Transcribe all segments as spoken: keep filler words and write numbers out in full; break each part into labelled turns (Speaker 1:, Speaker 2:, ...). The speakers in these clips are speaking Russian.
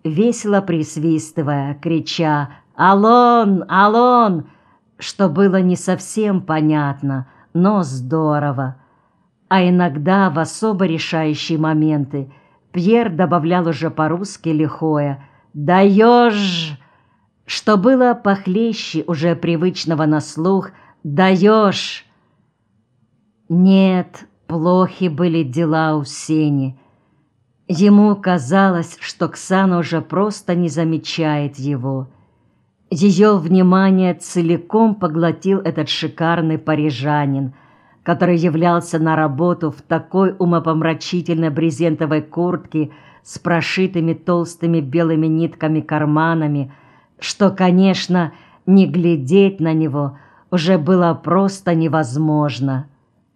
Speaker 1: весело присвистывая, крича «Алон! Алон!», что было не совсем понятно, но здорово. А иногда в особо решающие моменты Пьер добавлял уже по-русски лихое «Даешь!», что было похлеще уже привычного на слух «Даешь!». Нет, плохи были дела у Сени. Ему казалось, что Оксана уже просто не замечает его. Ее внимание целиком поглотил этот шикарный парижанин, который являлся на работу в такой умопомрачительной брезентовой куртке с прошитыми толстыми белыми нитками карманами, что, конечно, не глядеть на него уже было просто невозможно.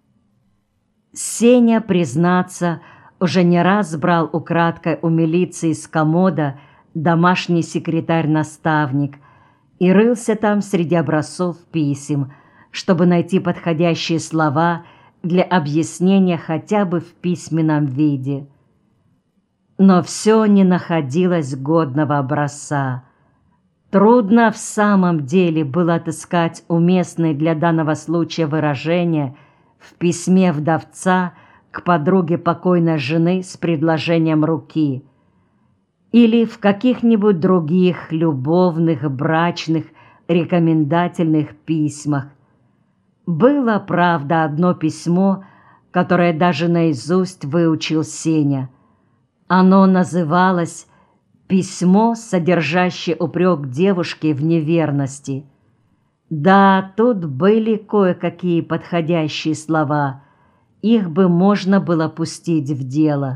Speaker 1: Сеня, признаться, уже не раз брал украдкой у милиции с комода домашний секретарь-наставник и рылся там среди образцов писем, чтобы найти подходящие слова для объяснения хотя бы в письменном виде. Но все не находилось годного образца. Трудно в самом деле было отыскать уместные для данного случая выражения в письме вдовца к подруге покойной жены с предложением руки или в каких-нибудь других любовных, брачных, рекомендательных письмах. Было, правда, одно письмо, которое даже наизусть выучил Сеня. Оно называлось «Письмо, содержащее упрек девушке в неверности». Да, тут были кое-какие подходящие слова, их бы можно было пустить в дело.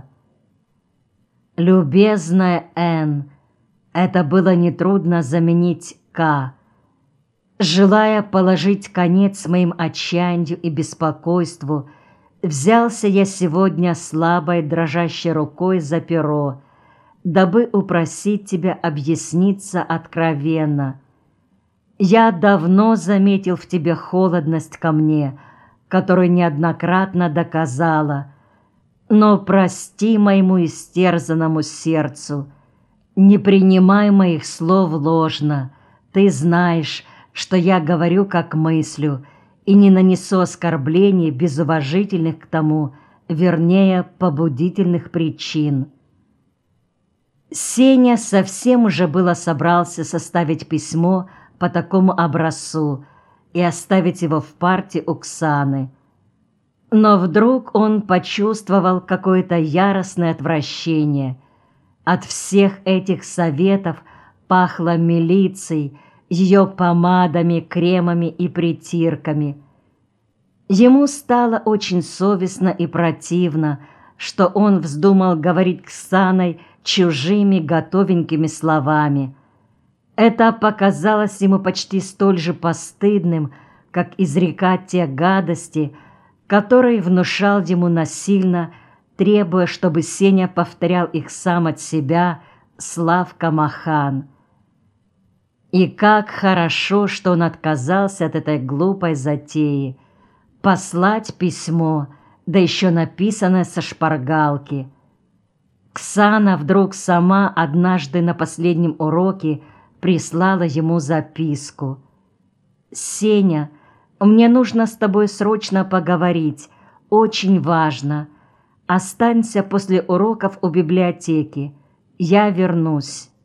Speaker 1: «Любезная Н», это было нетрудно заменить «К». Желая положить конец моим отчаянию и беспокойству, взялся я сегодня слабой дрожащей рукой за перо, дабы упросить тебя объясниться откровенно. Я давно заметил в тебе холодность ко мне, которую неоднократно доказала, но прости моему истерзанному сердцу, не принимай моих слов ложно, ты знаешь, что я говорю как мыслю, и не нанесу оскорблений без уважительных к тому, вернее, побудительных причин. Сеня совсем уже было собрался составить письмо по такому образцу и оставить его в парте Оксаны. Но вдруг он почувствовал какое-то яростное отвращение. От всех этих советов пахло милицией, ее помадами, кремами и притирками. Ему стало очень совестно и противно, что он вздумал говорить с Оксаной чужими готовенькими словами. Это показалось ему почти столь же постыдным, как изрекать те гадости, которые внушал ему насильно, требуя, чтобы Сеня повторял их сам от себя, Славка Махан. И как хорошо, что он отказался от этой глупой затеи — послать письмо, да еще написанное со шпаргалки. Оксана вдруг сама однажды на последнем уроке прислала ему записку. «Сеня, мне нужно с тобой срочно поговорить, очень важно. Останься после уроков у библиотеки, я вернусь».